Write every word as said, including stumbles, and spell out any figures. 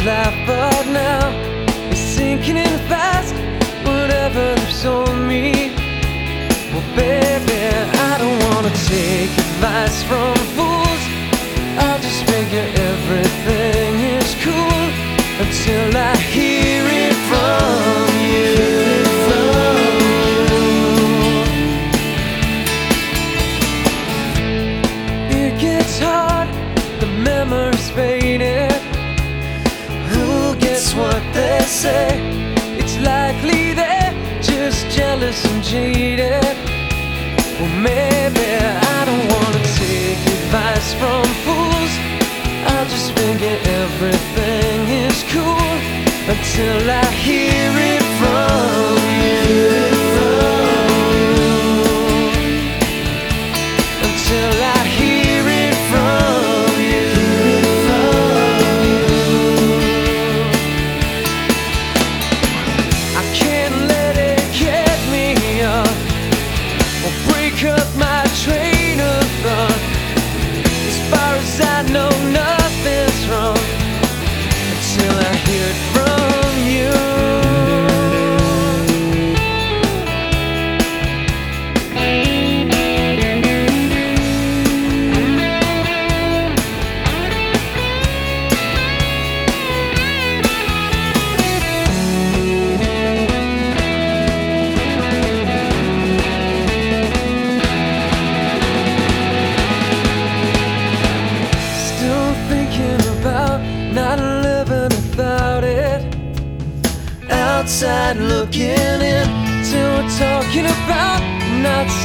life, but now it's sinking in fast. Whatever lives on me. Well, baby, I don't wanna take advice from fools. I'll just figure everything is cool until I hear it from you. It gets hard, the memories faded. Who gets what they say? It's likely they're just jealous and jaded. Well, maybe I don't wanna take advice from fools. I'll just figure everything is cool until I hear it from you. Until I hear it from you. I can't let it get me up or break up my train of thought. As far as I know, nothing's wrong until I hear it from you. Still thinking about not living without it. Outside looking in till we're talking about not